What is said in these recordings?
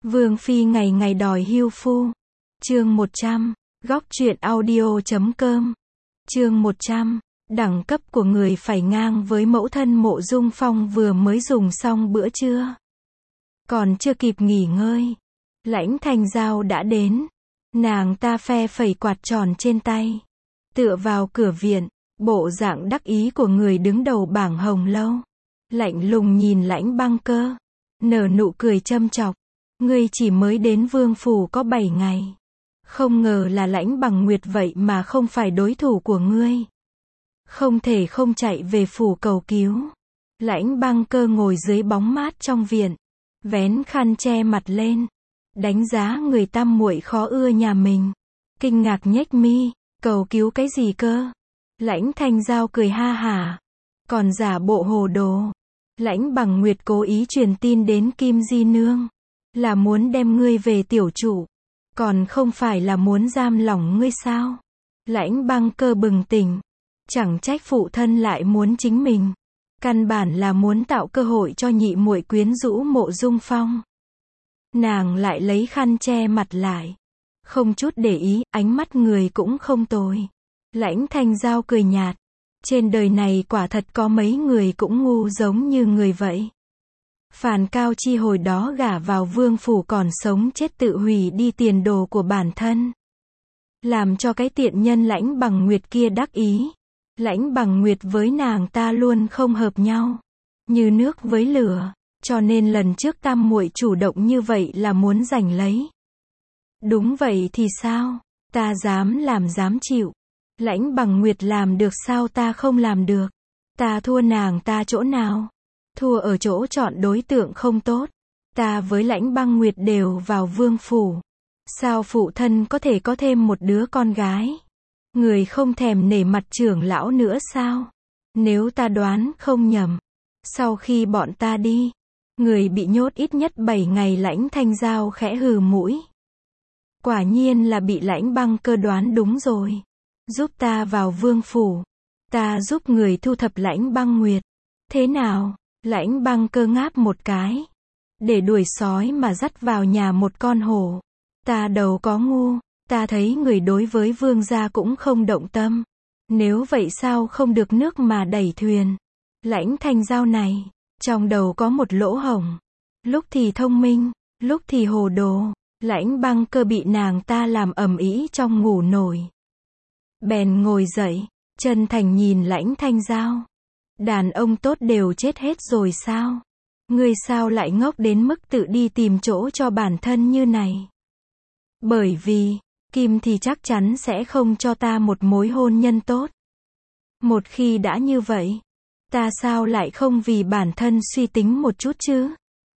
Vương phi ngày ngày đòi hưu phu. Chương 100, góc truyện audio.com. Chương 100, đẳng cấp của người phải ngang với mẫu thân Mộ Dung Phong vừa mới dùng xong bữa trưa. Còn chưa kịp nghỉ ngơi, Lãnh Thanh Giao đã đến. Nàng ta phe phẩy quạt tròn trên tay, tựa vào cửa viện, bộ dạng đắc ý của người đứng đầu bảng hồng lâu. Lạnh lùng nhìn Lãnh Băng Cơ, nở nụ cười châm chọc. Ngươi chỉ mới đến vương phủ có 7 ngày. Không ngờ là Lãnh Bằng Nguyệt vậy mà không phải đối thủ của ngươi. Không thể không chạy về phủ cầu cứu. Lãnh Băng Cơ ngồi dưới bóng mát trong viện, vén khăn che mặt lên, đánh giá người tam muội khó ưa nhà mình. Kinh ngạc nhếch mi, cầu cứu cái gì cơ? Lãnh Thanh Giao cười ha hả, còn giả bộ hồ đồ. Lãnh Bằng Nguyệt cố ý truyền tin đến Kim Di Nương, là muốn đem ngươi về tiểu trụ, còn không phải là muốn giam lỏng ngươi sao? Lãnh Băng Cơ bừng tỉnh, chẳng trách phụ thân lại muốn chính mình, căn bản là muốn tạo cơ hội cho nhị muội quyến rũ Mộ Dung Phong. Nàng lại lấy khăn che mặt lại, không chút để ý, ánh mắt người cũng không tồi. Lãnh Thanh Giao cười nhạt, trên đời này quả thật có mấy người cũng ngu giống như người vậy. Phàn Cao Chi hồi đó gả vào vương phủ còn sống chết tự hủy đi tiền đồ của bản thân, làm cho cái tiện nhân Lãnh Bằng Nguyệt kia đắc ý. Lãnh Bằng Nguyệt với nàng ta luôn không hợp nhau, như nước với lửa, cho nên lần trước tam muội chủ động như vậy là muốn giành lấy. Đúng vậy thì sao? Ta dám làm dám chịu. Lãnh Bằng Nguyệt làm được sao ta không làm được? Ta thua nàng ta chỗ nào? Thua ở chỗ chọn đối tượng không tốt. Ta với Lãnh Băng Nguyệt đều vào vương phủ. Sao phụ thân có thể có thêm một đứa con gái? Người không thèm nể mặt trưởng lão nữa sao? Nếu ta đoán không nhầm, sau khi bọn ta đi, người bị nhốt ít nhất 7 ngày. Lãnh Thanh Giao khẽ hừ mũi. Quả nhiên là bị Lãnh Băng Cơ đoán đúng rồi. Giúp ta vào vương phủ, ta giúp người thu thập Lãnh Băng Nguyệt. Thế nào? Lãnh Băng Cơ ngáp một cái. Để đuổi sói mà dắt vào nhà một con hổ. Ta đầu có ngu, ta thấy người đối với vương gia cũng không động tâm. Nếu vậy sao không được nước mà đẩy thuyền? Lãnh Thanh Giao này, trong đầu có một lỗ hổng. Lúc thì thông minh, lúc thì hồ đồ. Lãnh Băng Cơ bị nàng ta làm ầm ĩ trong ngủ nổi. Bèn ngồi dậy, chân thành nhìn Lãnh Thanh Giao. Đàn ông tốt đều chết hết rồi sao? Ngươi sao lại ngốc đến mức tự đi tìm chỗ cho bản thân như này? Bởi vì, Kim thì chắc chắn sẽ không cho ta một mối hôn nhân tốt. Một khi đã như vậy, ta sao lại không vì bản thân suy tính một chút chứ?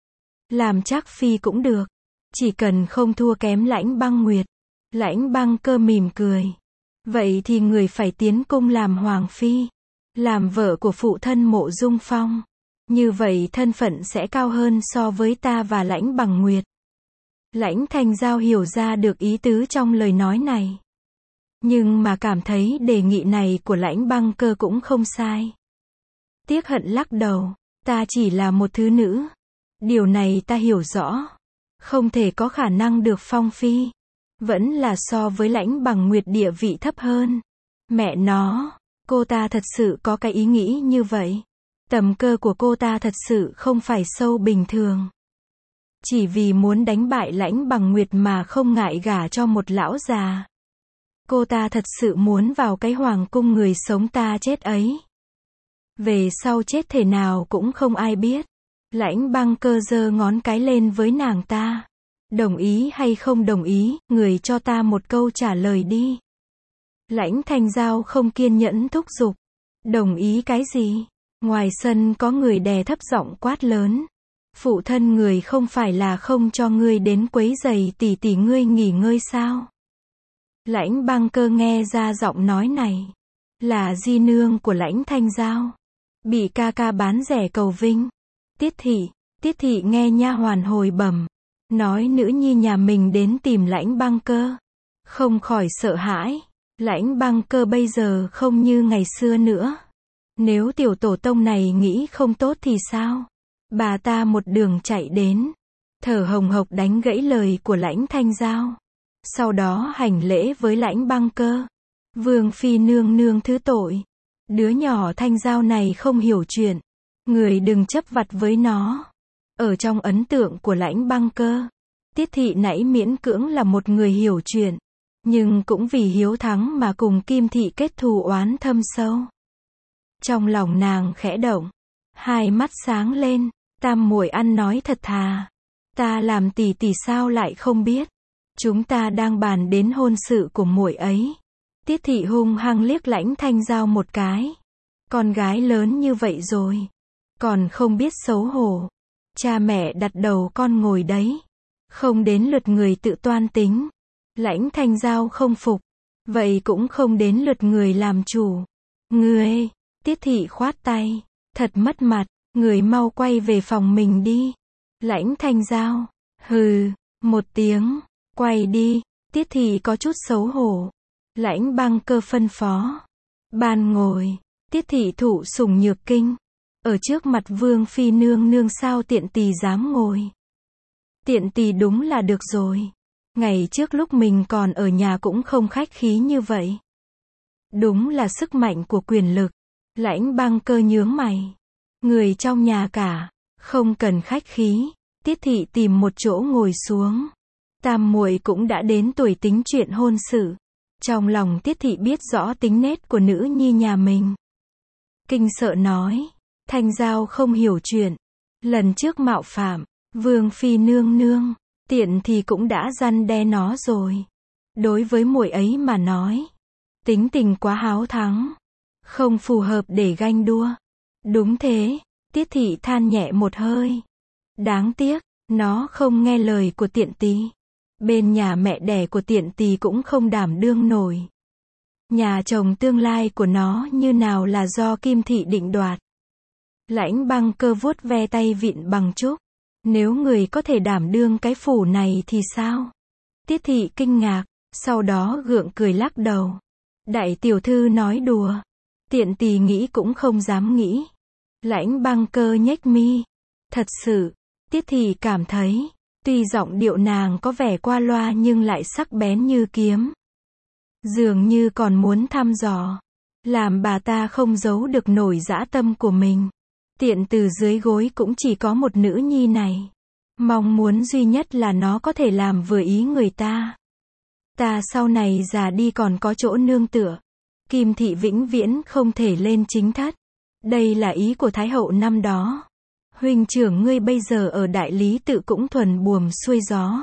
Làm Trác phi cũng được, chỉ cần không thua kém Lãnh Băng Nguyệt. Lãnh Băng Cơ mỉm cười. Vậy thì người phải tiến cung làm hoàng phi, làm vợ của phụ thân Mộ Dung Phong. Như vậy thân phận sẽ cao hơn so với ta và Lãnh Bằng Nguyệt. Lãnh Thanh Giao hiểu ra được ý tứ trong lời nói này, nhưng mà cảm thấy đề nghị này của Lãnh Băng Cơ cũng không sai. Tiếc hận lắc đầu, ta chỉ là một thứ nữ. Điều này ta hiểu rõ. Không thể có khả năng được phong phi. Vẫn là so với Lãnh Bằng Nguyệt địa vị thấp hơn. Mẹ nó, cô ta thật sự có cái ý nghĩ như vậy. Tầm cơ của cô ta thật sự không phải sâu bình thường. Chỉ vì muốn đánh bại Lãnh Bằng Nguyệt mà không ngại gả cho một lão già. Cô ta thật sự muốn vào cái hoàng cung người sống ta chết ấy. Về sau chết thể nào cũng không ai biết. Lãnh Băng Cơ giơ ngón cái lên với nàng ta. Đồng ý hay không đồng ý, người cho ta một câu trả lời đi. Lãnh Thanh Giao không kiên nhẫn thúc giục. Đồng ý cái gì? Ngoài sân có người đè thấp giọng quát lớn. Phụ thân người không phải là không cho ngươi đến quấy rầy tỷ tỷ ngươi nghỉ ngơi sao? Lãnh Băng Cơ nghe ra giọng nói này là di nương của Lãnh Thanh Giao, bị ca ca bán rẻ cầu vinh. Tiết thị nghe nha hoàn hồi bẩm, nói nữ nhi nhà mình đến tìm Lãnh Băng Cơ, không khỏi sợ hãi. Lãnh Băng Cơ bây giờ không như ngày xưa nữa. Nếu tiểu tổ tông này nghĩ không tốt thì sao? Bà ta một đường chạy đến, thở hồng hộc đánh gãy lời của Lãnh Thanh Giao. Sau đó hành lễ với Lãnh Băng Cơ. Vương phi nương nương thứ tội. Đứa nhỏ Thanh Giao này không hiểu chuyện. Người đừng chấp vặt với nó. Ở trong ấn tượng của Lãnh Băng Cơ, Tiết thị nãy miễn cưỡng là một người hiểu chuyện. Nhưng cũng vì hiếu thắng mà cùng Kim thị kết thù oán thâm sâu. Trong lòng nàng khẽ động. Hai mắt sáng lên. Tam muội ăn nói thật thà. Ta làm tỷ tỷ sao lại không biết. Chúng ta đang bàn đến hôn sự của muội ấy. Tiết thị hung hăng liếc Lãnh Thanh Giao một cái. Con gái lớn như vậy rồi. Còn không biết xấu hổ. Cha mẹ đặt đầu con ngồi đấy. Không đến lượt người tự toan tính. Lãnh Thanh Giao không phục. Vậy cũng không đến lượt người làm chủ. Ngươi, Tiết thị khoát tay. Thật mất mặt, người mau quay về phòng mình đi. Lãnh Thanh Giao, hừ, một tiếng, quay đi. Tiết thị có chút xấu hổ. Lãnh Băng Cơ phân phó. Ban ngồi, Tiết thị thụ sủng nhược kinh. Ở trước mặt vương phi nương nương sao tiện tỳ dám ngồi. Tiện tỳ đúng là được rồi. Ngày trước lúc mình còn ở nhà cũng không khách khí như vậy. Đúng là sức mạnh của quyền lực. Lãnh Băng Cơ nhướng mày. Người trong nhà cả, không cần khách khí. Tiết thị tìm một chỗ ngồi xuống. Tam muội cũng đã đến tuổi tính chuyện hôn sự. Trong lòng Tiết thị biết rõ tính nết của nữ nhi nhà mình. Kinh sợ nói. Thanh Giao không hiểu chuyện. Lần trước mạo phạm, vương phi nương nương, tiện thì cũng đã răn đe nó rồi. Đối với muội ấy mà nói, tính tình quá háo thắng, không phù hợp để ganh đua. Đúng thế, Tiết thị than nhẹ một hơi. Đáng tiếc, nó không nghe lời của tiện tỳ. Bên nhà mẹ đẻ của tiện tỳ cũng không đảm đương nổi. Nhà chồng tương lai của nó như nào là do Kim thị định đoạt. Lãnh Băng Cơ vuốt ve tay vịn bằng trúc. Nếu người có thể đảm đương cái phủ này thì sao? Tiết thị kinh ngạc, sau đó gượng cười lắc đầu. Đại tiểu thư nói đùa. Tiện tỳ nghĩ cũng không dám nghĩ. Lãnh Băng Cơ nhếch mi. Thật sự, Tiết thị cảm thấy, tuy giọng điệu nàng có vẻ qua loa nhưng lại sắc bén như kiếm. Dường như còn muốn thăm dò. Làm bà ta không giấu được nổi dã tâm của mình. Tiện từ dưới gối cũng chỉ có một nữ nhi này. Mong muốn duy nhất là nó có thể làm vừa ý người ta. Ta sau này già đi còn có chỗ nương tựa. Kim thị vĩnh viễn không thể lên chính thất. Đây là ý của Thái hậu năm đó. Huynh trưởng ngươi bây giờ ở Đại Lý Tự cũng thuần buồm xuôi gió.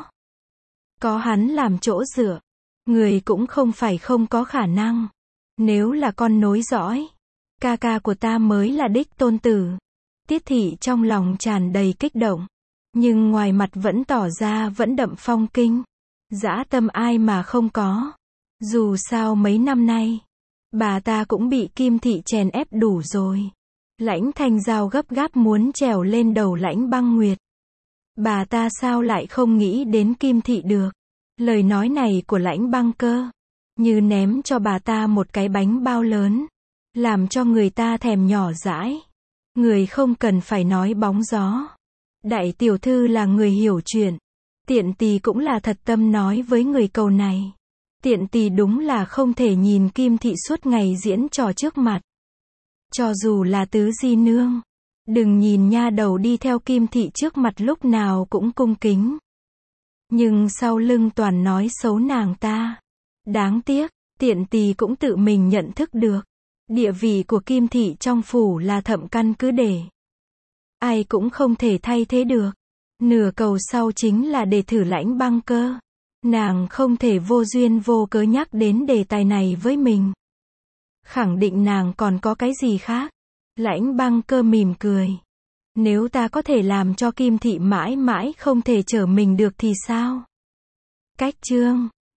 Có hắn làm chỗ dựa. Người cũng không phải không có khả năng. Nếu là con nối dõi, ca ca của ta mới là đích tôn tử. Tiết thị trong lòng tràn đầy kích động. Nhưng ngoài mặt vẫn tỏ ra vẫn đậm phong kinh. Dã tâm ai mà không có. Dù sao mấy năm nay, bà ta cũng bị Kim thị chèn ép đủ rồi. Lãnh Thanh Giao gấp gáp muốn trèo lên đầu Lãnh Băng Nguyệt. Bà ta sao lại không nghĩ đến Kim thị được. Lời nói này của Lãnh Băng Cơ, như ném cho bà ta một cái bánh bao lớn. Làm cho người ta thèm nhỏ dãi. Người không cần phải nói bóng gió. Đại tiểu thư là người hiểu chuyện. Tiện tỳ cũng là thật tâm nói với người cầu này. Tiện tỳ đúng là không thể nhìn Kim thị suốt ngày diễn trò trước mặt. Cho dù là tứ di nương. Đừng nhìn nha đầu đi theo Kim thị trước mặt lúc nào cũng cung kính. Nhưng sau lưng toàn nói xấu nàng ta. Đáng tiếc, tiện tỳ cũng tự mình nhận thức được. Địa vị của Kim thị trong phủ là thậm căn cứ để. Ai cũng không thể thay thế được. Nửa cầu sau chính là để thử Lãnh Băng Cơ. Nàng không thể vô duyên vô cớ nhắc đến đề tài này với mình. Khẳng định nàng còn có cái gì khác. Lãnh Băng Cơ mỉm cười. Nếu ta có thể làm cho Kim thị mãi mãi không thể trở mình được thì sao? Cách chương